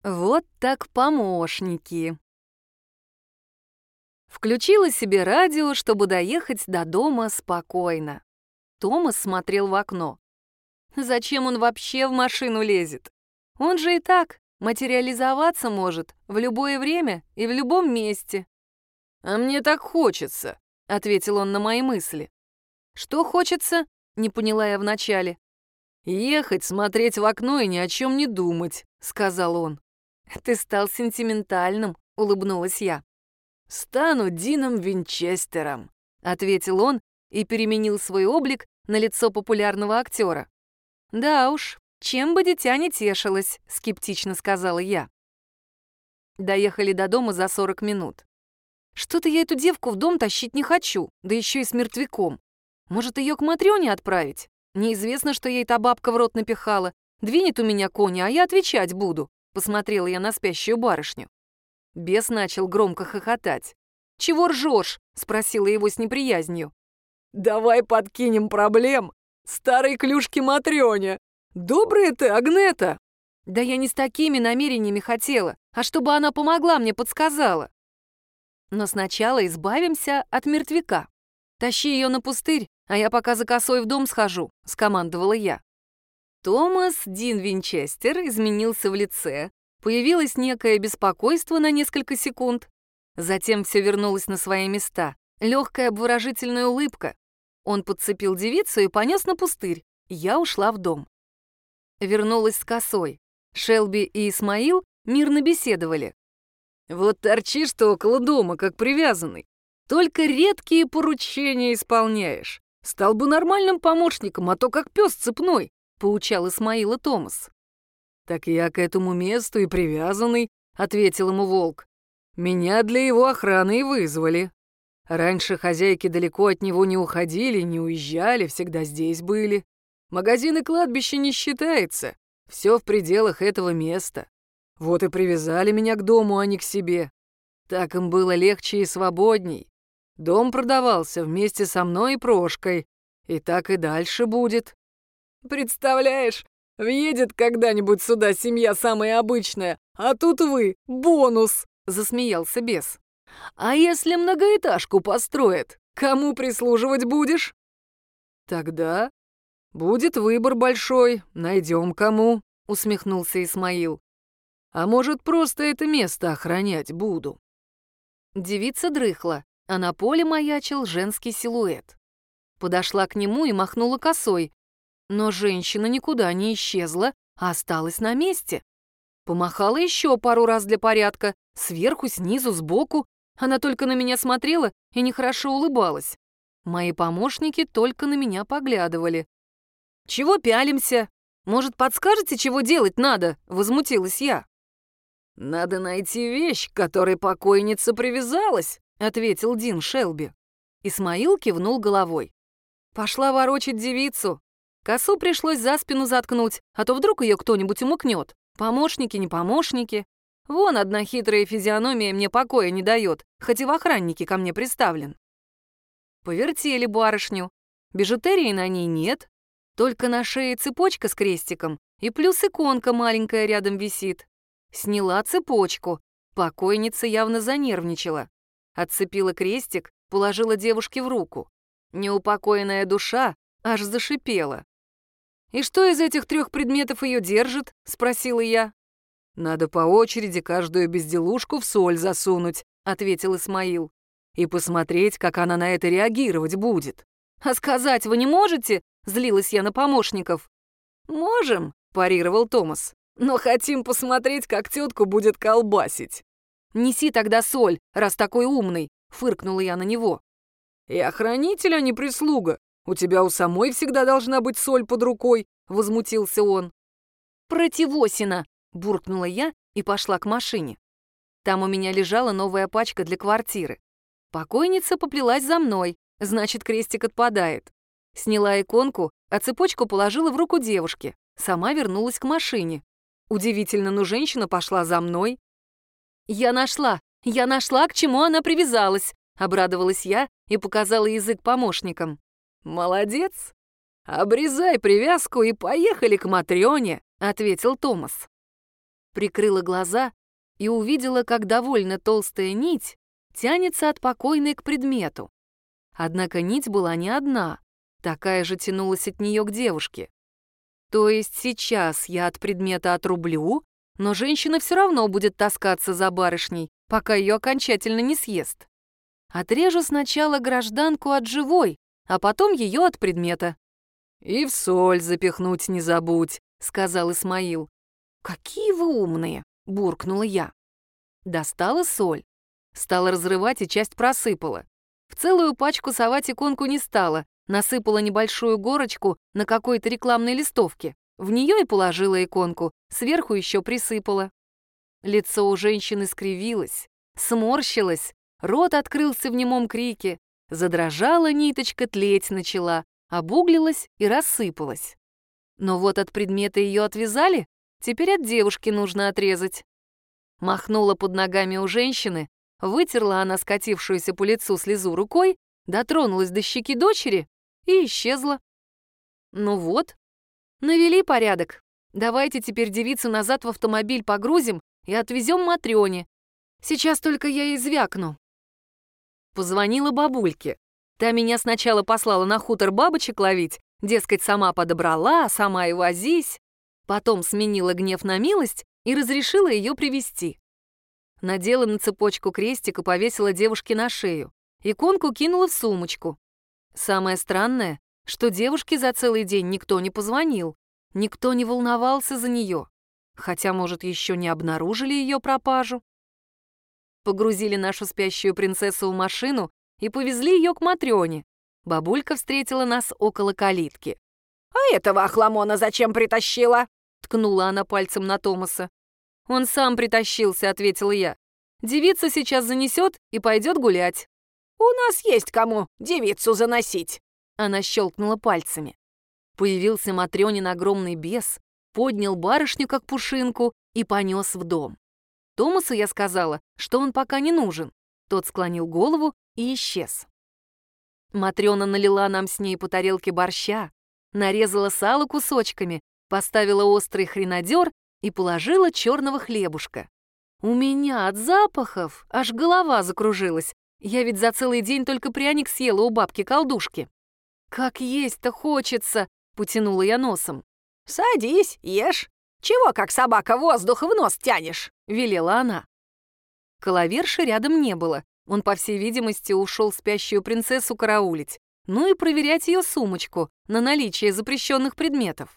Вот так помощники. Включила себе радио, чтобы доехать до дома спокойно. Томас смотрел в окно. Зачем он вообще в машину лезет? Он же и так материализоваться может в любое время и в любом месте. «А мне так хочется», — ответил он на мои мысли. «Что хочется?» — не поняла я вначале. «Ехать, смотреть в окно и ни о чем не думать», — сказал он. «Ты стал сентиментальным», — улыбнулась я. «Стану Дином Винчестером», — ответил он и переменил свой облик на лицо популярного актера. «Да уж, чем бы дитя не тешилось», — скептично сказала я. Доехали до дома за 40 минут. Что-то я эту девку в дом тащить не хочу, да еще и с мертвяком. Может, ее к Матрёне отправить? Неизвестно, что ей та бабка в рот напихала. Двинет у меня коня, а я отвечать буду. Посмотрела я на спящую барышню. Бес начал громко хохотать. «Чего ржешь?» — спросила его с неприязнью. «Давай подкинем проблем старой клюшке Матрёне. Добрая ты, Агнета!» «Да я не с такими намерениями хотела, а чтобы она помогла мне, подсказала». «Но сначала избавимся от мертвяка. Тащи ее на пустырь, а я пока за косой в дом схожу», — скомандовала я. Томас Дин Винчестер изменился в лице, появилось некое беспокойство на несколько секунд. Затем все вернулось на свои места, легкая обворожительная улыбка. Он подцепил девицу и понес на пустырь. Я ушла в дом. Вернулась с косой. Шелби и Исмаил мирно беседовали. «Вот торчишь ты около дома, как привязанный. Только редкие поручения исполняешь. Стал бы нормальным помощником, а то как пес цепной», — поучал Исмаила Томас. «Так я к этому месту и привязанный», — ответил ему волк. «Меня для его охраны и вызвали. Раньше хозяйки далеко от него не уходили, не уезжали, всегда здесь были. Магазин и кладбище не считается, все в пределах этого места. Вот и привязали меня к дому, а не к себе. Так им было легче и свободней. Дом продавался вместе со мной и Прошкой, и так и дальше будет». «Представляешь, въедет когда-нибудь сюда семья самая обычная, а тут вы — бонус!» — засмеялся бес. «А если многоэтажку построят, кому прислуживать будешь?» «Тогда будет выбор большой, найдем кому», — усмехнулся Исмаил. «А может, просто это место охранять буду?» Девица дрыхла, а на поле маячил женский силуэт. Подошла к нему и махнула косой, но женщина никуда не исчезла, а осталась на месте. Помахала еще пару раз для порядка, сверху, снизу, сбоку. Она только на меня смотрела и нехорошо улыбалась. Мои помощники только на меня поглядывали. «Чего пялимся? Может, подскажете, чего делать надо?» — возмутилась я. «Надо найти вещь, к которой покойница привязалась», — ответил Дин Шелби. Исмаил кивнул головой. Пошла ворочать девицу. Косу пришлось за спину заткнуть, а то вдруг ее кто-нибудь умыкнет. Помощники, не помощники. Вон одна хитрая физиономия мне покоя не дает, хоть и в охраннике ко мне приставлен. Повертели барышню. Бижутерии на ней нет, только на шее цепочка с крестиком и плюс иконка маленькая рядом висит. Сняла цепочку. Покойница явно занервничала. Отцепила крестик, положила девушке в руку. Неупокоенная душа аж зашипела. «И что из этих 3 предметов ее держит?» — спросила я. «Надо по очереди каждую безделушку в соль засунуть», — ответил Исмаил. «И посмотреть, как она на это реагировать будет». «А сказать вы не можете?» — злилась я на помощников. «Можем», — парировал Томас. «Но хотим посмотреть, как тетку будет колбасить». «Неси тогда соль, раз такой умный», — фыркнула я на него. «Я хранитель, а не прислуга. У тебя у самой всегда должна быть соль под рукой», — возмутился он. «Противосина», — буркнула я и пошла к машине. Там у меня лежала новая пачка для квартиры. Покойница поплелась за мной, значит, крестик отпадает. Сняла иконку, а цепочку положила в руку девушки. Сама вернулась к машине. Удивительно, но женщина пошла за мной. «Я нашла, к чему она привязалась», — обрадовалась я и показала язык помощникам. «Молодец! Обрезай привязку и поехали к Матрёне», — ответил Томас. Прикрыла глаза и увидела, как довольно толстая нить тянется от покойной к предмету. Однако нить была не одна, такая же тянулась от нее к девушке. То есть сейчас я от предмета отрублю, но женщина все равно будет таскаться за барышней, пока ее окончательно не съест. Отрежу сначала гражданку от живой, а потом ее от предмета. «И в соль запихнуть не забудь», — сказал Исмаил. «Какие вы умные!» — буркнула я. Достала соль. Стала разрывать и часть просыпала. В целую пачку совать иконку не стала, насыпала небольшую горочку на какой-то рекламной листовке. В нее и положила иконку, сверху еще присыпала. Лицо у женщины скривилось, сморщилось, рот открылся в немом крике, задрожала ниточка, тлеть начала, обуглилась и рассыпалась. Но вот от предмета ее отвязали, теперь от девушки нужно отрезать. Махнула под ногами у женщины, вытерла она скатившуюся по лицу слезу рукой, дотронулась до щеки дочери и исчезла. Ну вот, навели порядок. Давайте теперь девицу назад в автомобиль погрузим и отвезем Матрёне. Сейчас только я ей звякну. Позвонила бабульке. Та меня сначала послала на хутор бабочек ловить, дескать, сама подобрала, сама и возись. Потом сменила гнев на милость и разрешила ее привезти. Надела на цепочку крестик и повесила девушке на шею. Иконку кинула в сумочку. Самое странное, что девушке за целый день никто не позвонил, никто не волновался за нее. Хотя, может, еще не обнаружили ее пропажу. Погрузили нашу спящую принцессу в машину и повезли ее к Матрёне. Бабулька встретила нас около калитки. «А этого охламона зачем притащила?» — ткнула она пальцем на Томаса. «Он сам притащился», — ответила я. «Девица сейчас занесет и пойдет гулять». «У нас есть кому девицу заносить», — она щелкнула пальцами. Появился Матрёнин огромный бес, поднял барышню как пушинку и понес в дом. Томасу я сказала, что он пока не нужен. Тот склонил голову и исчез. Матрёна налила нам с ней по тарелке борща, нарезала сало кусочками, поставила острый хренадёр и положила черного хлебушка. У меня от запахов аж голова закружилась. Я ведь за целый день только пряник съела у бабки-колдушки. «Как есть-то хочется!» — потянула я носом. «Садись, ешь. Чего, как собака, воздух в нос тянешь?» — велела она. Коловерши рядом не было. Он, по всей видимости, ушел спящую принцессу караулить, ну и проверять ее сумочку на наличие запрещенных предметов.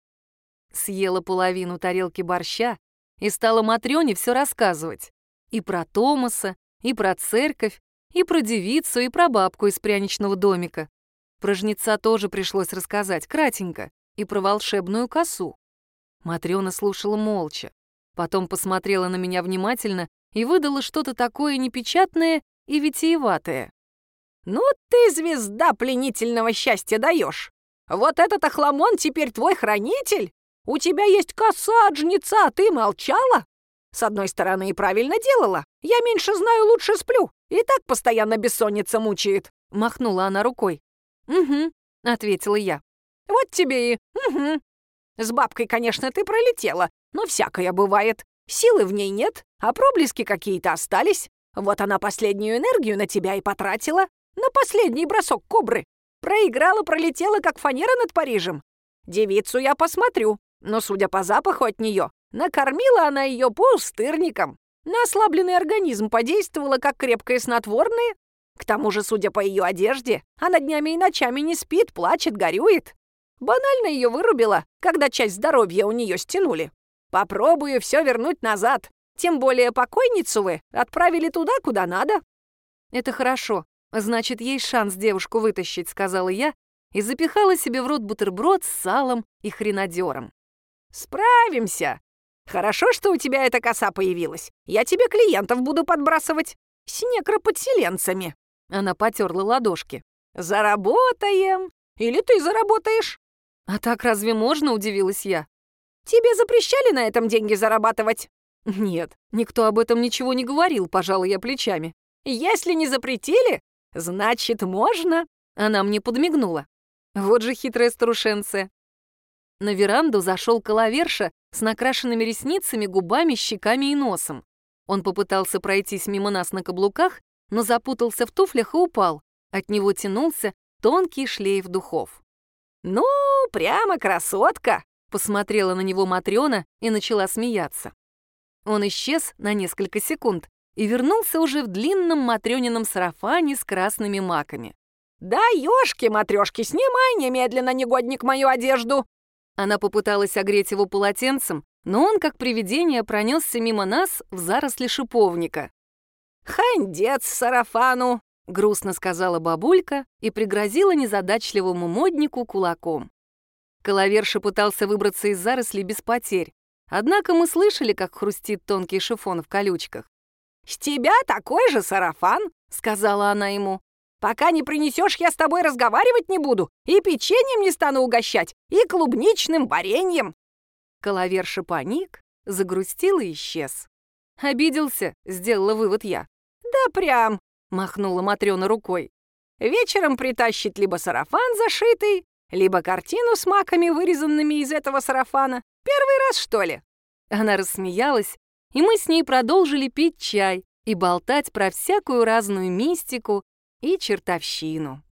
Съела половину тарелки борща и стала Матрёне все рассказывать. И про Томаса, и про церковь, и про девицу, и про бабку из пряничного домика. Про жнеца тоже пришлось рассказать кратенько, и про волшебную косу. Матрёна слушала молча, потом посмотрела на меня внимательно и выдала что-то такое непечатное и витиеватое. «Ну ты звезда пленительного счастья даешь! Вот этот охламон теперь твой хранитель? У тебя есть коса от жнеца, а ты молчала? С одной стороны, и правильно делала. Я меньше знаю, лучше сплю. И так постоянно бессонница мучает», — махнула она рукой. «Угу», — ответила я. «Вот тебе и угу. С бабкой, конечно, ты пролетела, но всякое бывает. Силы в ней нет, а проблески какие-то остались. Вот она последнюю энергию на тебя и потратила. На последний бросок кобры. Проиграла, пролетела, как фанера над Парижем. Девицу я посмотрю, но, судя по запаху от нее, накормила она ее пустырником. На ослабленный организм подействовала, как крепкое снотворное. К тому же, судя по ее одежде, она днями и ночами не спит, плачет, горюет. Банально ее вырубила, когда часть здоровья у нее стянули. Попробую все вернуть назад. Тем более покойницу вы отправили туда, куда надо». «Это хорошо. Значит, есть шанс девушку вытащить», — сказала я и запихала себе в рот бутерброд с салом и хренадером. «Справимся. Хорошо, что у тебя эта коса появилась. Я тебе клиентов буду подбрасывать. С некроподселенцами». Она потерла ладошки. «Заработаем. Или ты заработаешь?» «А так разве можно?» — удивилась я. «Тебе запрещали на этом деньги зарабатывать?» «Нет, никто об этом ничего не говорил», — пожала я плечами. «Если не запретили, значит, можно». Она мне подмигнула. Вот же хитрая старушенция. На веранду зашел Коловерша с накрашенными ресницами, губами, щеками и носом. Он попытался пройтись мимо нас на каблуках, но запутался в туфлях и упал. От него тянулся тонкий шлейф духов. «Ну, прямо красотка!» — посмотрела на него Матрёна и начала смеяться. Он исчез на несколько секунд и вернулся уже в длинном Матрёнином сарафане с красными маками. «Да ёшки-матрёшки, снимай немедленно, негодник, мою одежду!» Она попыталась огреть его полотенцем, но он, как привидение, пронесся мимо нас в заросли шиповника. «Хандец сарафану!» — грустно сказала бабулька и пригрозила незадачливому моднику кулаком. Коловерша пытался выбраться из зарослей без потерь, однако мы слышали, как хрустит тонкий шифон в колючках. «С тебя такой же сарафан!» — сказала она ему. «Пока не принесешь, я с тобой разговаривать не буду, и печеньем не стану угощать, и клубничным вареньем!» Коловерша паник, загрустил и исчез. «Обиделся», — сделала вывод я. «Да прям!» — махнула Матрёна рукой. «Вечером притащит либо сарафан зашитый, либо картину с маками, вырезанными из этого сарафана. Первый раз, что ли?» Она рассмеялась, и мы с ней продолжили пить чай и болтать про всякую разную мистику и чертовщину.